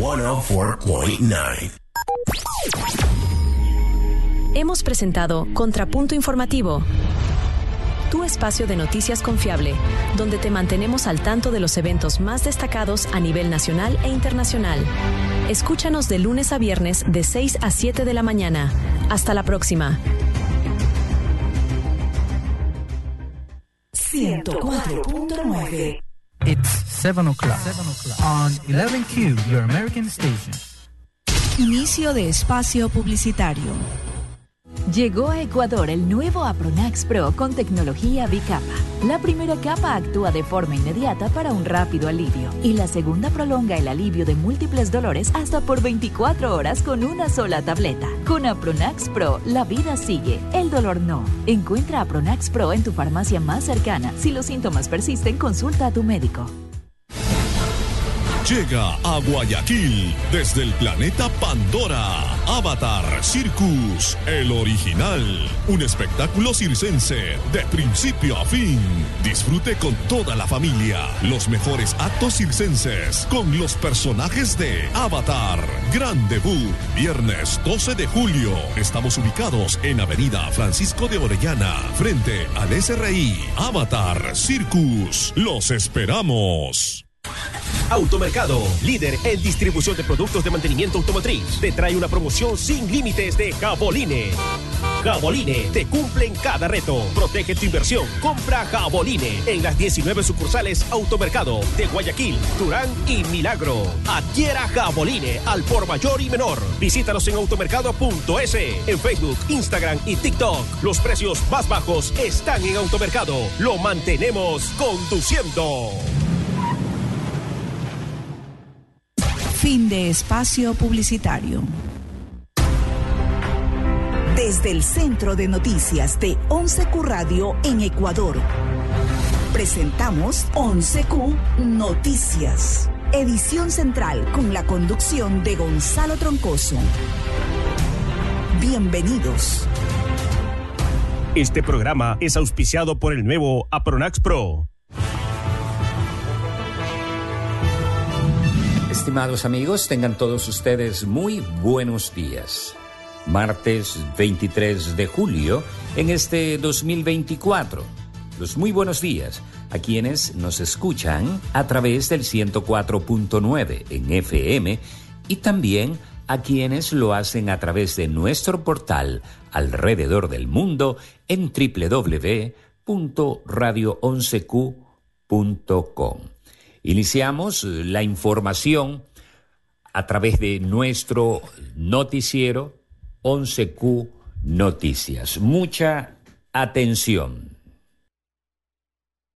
104.9. Hemos presentado Contrapunto Informativo, tu espacio de noticias confiable, donde te mantenemos al tanto de los eventos más destacados a nivel nacional e internacional. Escúchanos de lunes a viernes de 6 a 7 de la mañana. Hasta la próxima. 104.9. It's 7 o'clock. On 11Q, your American station. Inicio de espacio publicitario. Llegó a Ecuador el nuevo Apronax Pro con tecnología bicapa. La primera capa actúa de forma inmediata para un rápido alivio y la segunda prolonga el alivio de múltiples dolores hasta por 24 horas con una sola tableta. Con Apronax Pro, la vida sigue, el dolor no. Encuentra Apronax Pro en tu farmacia más cercana. Si los síntomas persisten, consulta a tu médico. Llega a Guayaquil desde el planeta Pandora, Avatar Circus, el original, un espectáculo circense de principio a fin. Disfrute con toda la familia los mejores actos circenses con los personajes de Avatar. Gran debut, viernes 12 de julio. Estamos ubicados en Avenida Francisco de Orellana, frente al SRI. Avatar Circus, los esperamos. Automercado, líder en distribución de productos de mantenimiento automotriz, te trae una promoción sin límites de Jaboline. Jaboline te cumple en cada reto. Protege tu inversión. Compra Jaboline en las 19 sucursales Automercado de Guayaquil, Turán y Milagro. Adquiera Jaboline al por mayor y menor. Visítanos en automercado.es, en Facebook, Instagram y TikTok. Los precios más bajos están en Automercado. Lo mantenemos conduciendo. Fin de espacio publicitario. Desde el Centro de Noticias de 11Q Radio en Ecuador, presentamos 11Q Noticias. Edición central con la conducción de Gonzalo Troncoso. Bienvenidos. Este programa es auspiciado por el nuevo Apronax Pro. Estimados amigos, tengan todos ustedes muy buenos días. Martes 23 de julio en este 2024. Los muy buenos días a quienes nos escuchan a través del 104.9 en FM y también a quienes lo hacen a través de nuestro portal alrededor del mundo en www.radio11q.com. Iniciamos la información a través de nuestro noticiero 11Q Noticias. Mucha atención.